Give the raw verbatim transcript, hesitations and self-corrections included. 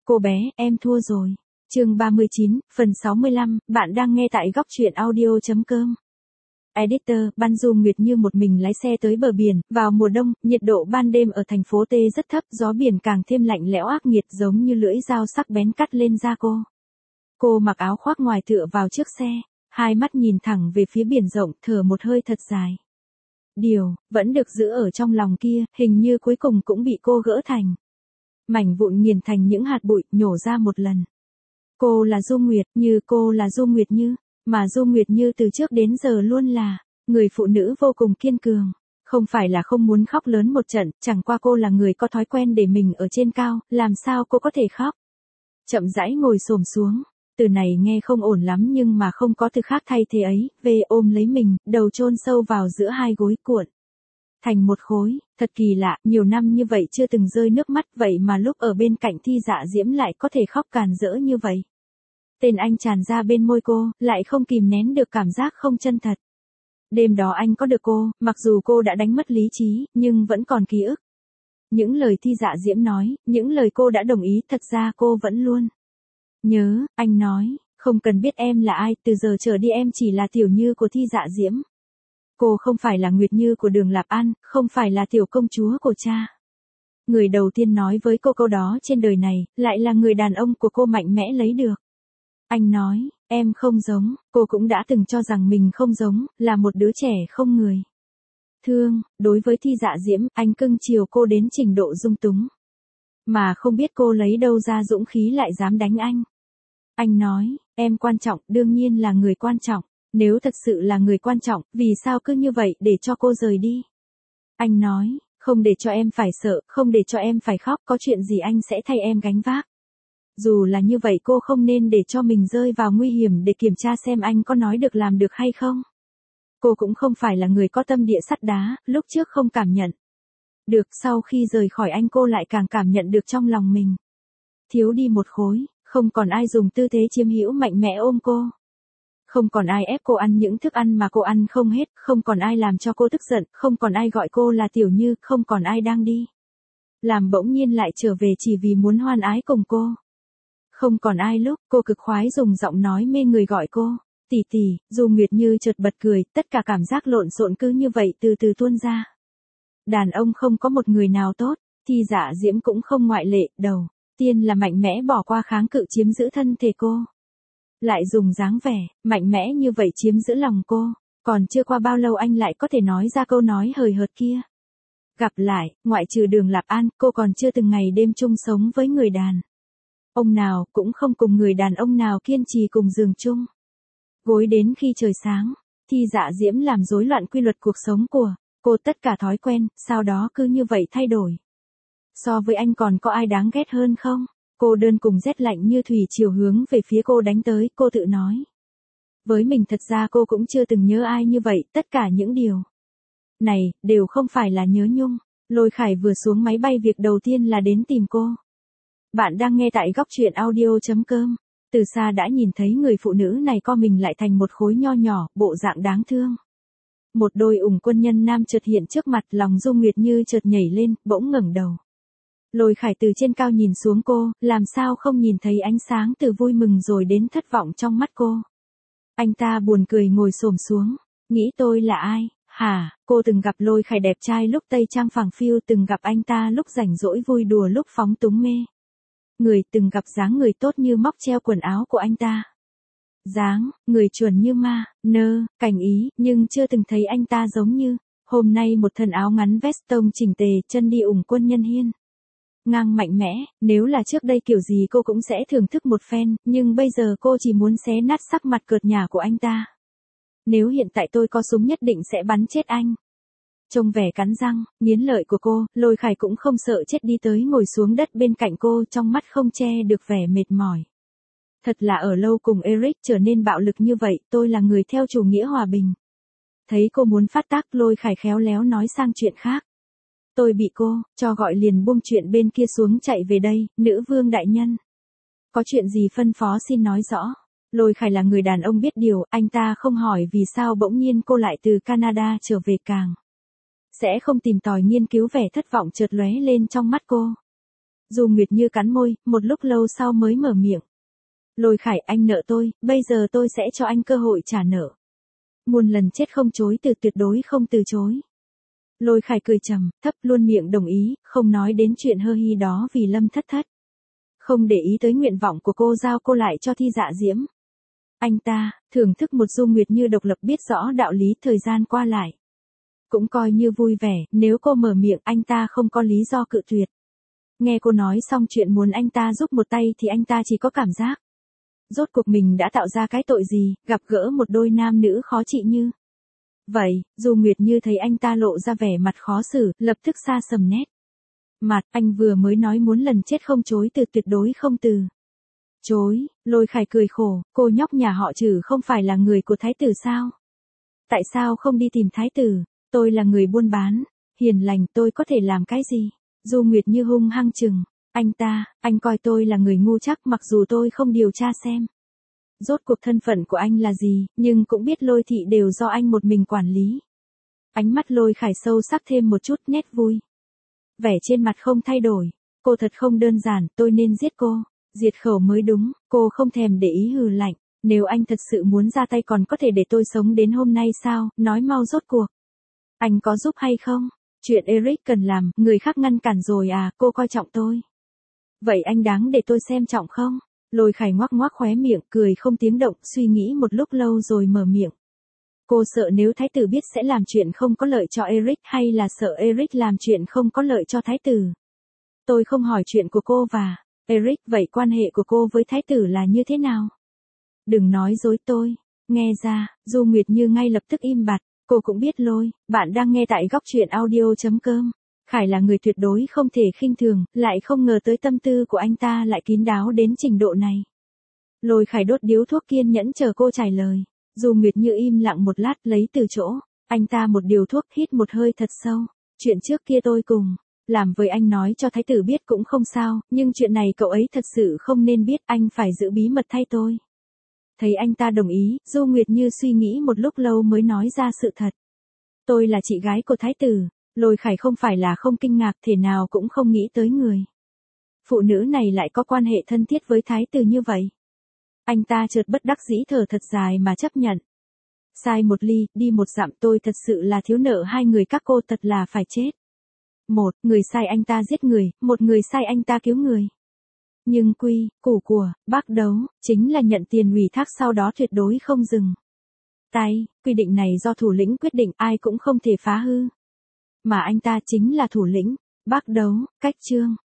Cô bé, em thua rồi. Chương ba mươi chín, phần sáu mươi lăm, bạn đang nghe tại góc truyện audio.com. Editor, Ban Du Nguyệt như một mình lái xe tới bờ biển, vào mùa đông, nhiệt độ ban đêm ở thành phố T rất thấp, gió biển càng thêm lạnh lẽo ác nghiệt giống như lưỡi dao sắc bén cắt lên da cô. Cô mặc áo khoác ngoài tựa vào trước xe, hai mắt nhìn thẳng về phía biển rộng, thở một hơi thật dài. Điều, vẫn được giữ ở trong lòng kia, hình như cuối cùng cũng bị cô gỡ thành mảnh vụn nghiền thành những hạt bụi, nhổ ra một lần. Cô là Du Nguyệt, Như cô là Du Nguyệt Như, mà Du Nguyệt Như từ trước đến giờ luôn là người phụ nữ vô cùng kiên cường. Không phải là không muốn khóc lớn một trận, chẳng qua cô là người có thói quen để mình ở trên cao, làm sao cô có thể khóc. Chậm rãi ngồi xổm xuống, từ này nghe không ổn lắm nhưng mà không có từ khác thay thế ấy, về ôm lấy mình, đầu chôn sâu vào giữa hai gối cuộn thành một khối. Thật kỳ lạ, nhiều năm như vậy chưa từng rơi nước mắt, vậy mà lúc ở bên cạnh Thi Dạ Diễm lại có thể khóc càn rỡ như vậy. Tên anh tràn ra bên môi cô, lại không kìm nén được cảm giác không chân thật. Đêm đó anh có được cô, mặc dù cô đã đánh mất lý trí, nhưng vẫn còn ký ức. Những lời Thi Dạ Diễm nói, những lời cô đã đồng ý, thật ra cô vẫn luôn nhớ. Anh nói, không cần biết em là ai, từ giờ trở đi em chỉ là Tiểu Như của Thi Dạ Diễm. Cô không phải là Nguyệt Như của Đường Lạp An, không phải là tiểu công chúa của cha. Người đầu tiên nói với cô câu đó trên đời này, lại là người đàn ông của cô mạnh mẽ lấy được. Anh nói, em không giống, cô cũng đã từng cho rằng mình không giống, là một đứa trẻ không người thương. Đối với Thi Dạ Diễm, anh cưng chiều cô đến trình độ dung túng. Mà không biết cô lấy đâu ra dũng khí lại dám đánh anh. Anh nói, em quan trọng, đương nhiên là người quan trọng. Nếu thật sự là người quan trọng, vì sao cứ như vậy để cho cô rời đi? Anh nói, không để cho em phải sợ, không để cho em phải khóc, có chuyện gì anh sẽ thay em gánh vác. Dù là như vậy cô không nên để cho mình rơi vào nguy hiểm để kiểm tra xem anh có nói được làm được hay không. Cô cũng không phải là người có tâm địa sắt đá, lúc trước không cảm nhận được, sau khi rời khỏi anh cô lại càng cảm nhận được trong lòng mình thiếu đi một khối, không còn ai dùng tư thế chiếm hữu mạnh mẽ ôm cô. Không còn ai ép cô ăn những thức ăn mà cô ăn không hết, không còn ai làm cho cô tức giận, không còn ai gọi cô là Tiểu Như, không còn ai đang đi làm bỗng nhiên lại trở về chỉ vì muốn hoan ái cùng cô. Không còn ai lúc cô cực khoái dùng giọng nói mê người gọi cô tỷ tỷ. Du Nguyệt Như chợt bật cười, tất cả cảm giác lộn xộn cứ như vậy từ từ tuôn ra. Đàn ông không có một người nào tốt, Thi Dạ Diễm cũng không ngoại lệ. Đầu tiên là mạnh mẽ bỏ qua kháng cự chiếm giữ thân thể cô, lại dùng dáng vẻ mạnh mẽ như vậy chiếm giữ lòng cô. Còn chưa qua bao lâu anh lại có thể nói ra câu nói hời hợt kia. Gặp lại, ngoại trừ Đường Lạp An, cô còn chưa từng ngày đêm chung sống với người đàn ông nào, cũng không cùng người đàn ông nào kiên trì cùng giường chung gối đến khi trời sáng. Thi Dạ Diễm làm rối loạn quy luật cuộc sống của cô, tất cả thói quen, sau đó cứ như vậy thay đổi. So với anh còn có ai đáng ghét hơn không? Cô đơn cùng rét lạnh như thủy triều hướng về phía cô đánh tới, cô tự nói với mình thật ra cô cũng chưa từng nhớ ai như vậy, tất cả những điều này, đều không phải là nhớ nhung. Lôi Khải vừa xuống máy bay việc đầu tiên là đến tìm cô. Bạn đang nghe tại góc truyện audio.com. Từ xa đã nhìn thấy người phụ nữ này co mình lại thành một khối nho nhỏ, bộ dạng đáng thương. Một đôi ủng quân nhân nam chợt hiện trước mặt, lòng Du Nguyệt Như chợt nhảy lên, bỗng ngẩng đầu. Lôi Khải từ trên cao nhìn xuống cô, làm sao không nhìn thấy ánh sáng từ vui mừng rồi đến thất vọng trong mắt cô. Anh ta buồn cười ngồi xổm xuống, nghĩ tôi là ai? Hả? Cô từng gặp Lôi Khải đẹp trai lúc tây trang phẳng phiu, từng gặp anh ta lúc rảnh rỗi vui đùa lúc phóng túng mê người, từng gặp dáng người tốt như móc treo quần áo của anh ta. Dáng người chuẩn như ma, nơ, cảnh ý, nhưng chưa từng thấy anh ta giống như hôm nay một thân áo ngắn vest tông chỉnh tề, chân đi ủng quân nhân hiên ngang mạnh mẽ. Nếu là trước đây kiểu gì cô cũng sẽ thưởng thức một phen, nhưng bây giờ cô chỉ muốn xé nát sắc mặt cợt nhả của anh ta. Nếu hiện tại tôi có súng nhất định sẽ bắn chết anh. Trông vẻ cắn răng, nghiến lợi của cô, Lôi Khải cũng không sợ chết đi tới ngồi xuống đất bên cạnh cô, trong mắt không che được vẻ mệt mỏi. Thật là ở lâu cùng Eric trở nên bạo lực như vậy, tôi là người theo chủ nghĩa hòa bình. Thấy cô muốn phát tác, Lôi Khải khéo léo nói sang chuyện khác. Tôi bị cô cho gọi liền buông chuyện bên kia xuống chạy về đây, nữ vương đại nhân. Có chuyện gì phân phó xin nói rõ. Lôi Khải là người đàn ông biết điều, anh ta không hỏi vì sao bỗng nhiên cô lại từ Canada trở về, càng sẽ không tìm tòi nghiên cứu vẻ thất vọng chợt lóe lên trong mắt cô. Du Nguyệt Như cắn môi, một lúc lâu sau mới mở miệng. Lôi Khải, anh nợ tôi, bây giờ tôi sẽ cho anh cơ hội trả nợ. Muôn lần chết không chối từ, tuyệt đối không từ chối. Lôi Khải cười trầm, thấp, luôn miệng đồng ý, không nói đến chuyện hơ hi đó vì Lâm Thất Thất. Không để ý tới nguyện vọng của cô, giao cô lại cho Thi Dạ Diễm. Anh ta, thưởng thức một Du Nguyệt Như độc lập, biết rõ đạo lý thời gian qua lại. Cũng coi như vui vẻ, nếu cô mở miệng anh ta không có lý do cự tuyệt. Nghe cô nói xong chuyện muốn anh ta giúp một tay thì anh ta chỉ có cảm giác. Rốt cuộc mình đã tạo ra cái tội gì, gặp gỡ một đôi nam nữ khó trị như. Vậy, Du Nguyệt Như thấy anh ta lộ ra vẻ mặt khó xử, lập tức xa sầm nét. Mặt, anh vừa mới nói muốn lần chết không chối từ, tuyệt đối không từ chối. Lôi Khải cười khổ, cô nhóc nhà họ Trử không phải là người của thái tử sao? Tại sao không đi tìm thái tử? Tôi là người buôn bán, hiền lành, tôi có thể làm cái gì? Du Nguyệt Như hung hăng chừng. Anh ta, anh coi tôi là người ngu chắc, mặc dù tôi không điều tra xem rốt cuộc thân phận của anh là gì, nhưng cũng biết Lôi thị đều do anh một mình quản lý. Ánh mắt Lôi Khải sâu sắc thêm một chút, nét vui. Vẻ trên mặt không thay đổi. Cô thật không đơn giản, tôi nên giết cô. Diệt khẩu mới đúng, cô không thèm để ý, hừ lạnh. Nếu anh thật sự muốn ra tay còn có thể để tôi sống đến hôm nay sao, nói mau rốt cuộc. Anh có giúp hay không? Chuyện Eric cần làm, người khác ngăn cản rồi à, cô coi trọng tôi. Vậy anh đáng để tôi xem trọng không? Lôi Khải ngoác ngoác khóe miệng, cười không tiếng động, suy nghĩ một lúc lâu rồi mở miệng. Cô sợ nếu thái tử biết sẽ làm chuyện không có lợi cho Eric, hay là sợ Eric làm chuyện không có lợi cho thái tử? Tôi không hỏi chuyện của cô và Eric, vậy quan hệ của cô với thái tử là như thế nào? Đừng nói dối tôi. Nghe ra, Du Nguyệt Như ngay lập tức im bặt. Cô cũng biết Lôi, bạn đang nghe tại góc truyện audio.com. Khải là người tuyệt đối không thể khinh thường, lại không ngờ tới tâm tư của anh ta lại kín đáo đến trình độ này. Lôi Khải đốt điếu thuốc, kiên nhẫn chờ cô trả lời. Du Nguyệt Như im lặng một lát, lấy từ chỗ anh ta một điều thuốc, hít một hơi thật sâu. Chuyện trước kia tôi cùng làm với anh nói cho thái tử biết cũng không sao, nhưng chuyện này cậu ấy thật sự không nên biết, anh phải giữ bí mật thay tôi. Thấy anh ta đồng ý, Du Nguyệt Như suy nghĩ một lúc lâu mới nói ra sự thật. Tôi là chị gái của thái tử. Lôi Khải không phải là không kinh ngạc, thể nào cũng không nghĩ tới người phụ nữ này lại có quan hệ thân thiết với thái tử như vậy. Anh ta chợt bất đắc dĩ thở thật dài mà chấp nhận. Sai một ly, đi một dặm, tôi thật sự là thiếu nợ hai người các cô, thật là phải chết. Một người sai anh ta giết người, một người sai anh ta cứu người. Nhưng quy củ của bác đấu chính là nhận tiền ủy thác sau đó tuyệt đối không dừng tay. Quy định này do thủ lĩnh quyết định, ai cũng không thể phá hư. Mà anh ta chính là thủ lĩnh. Bác đấu, cách chương.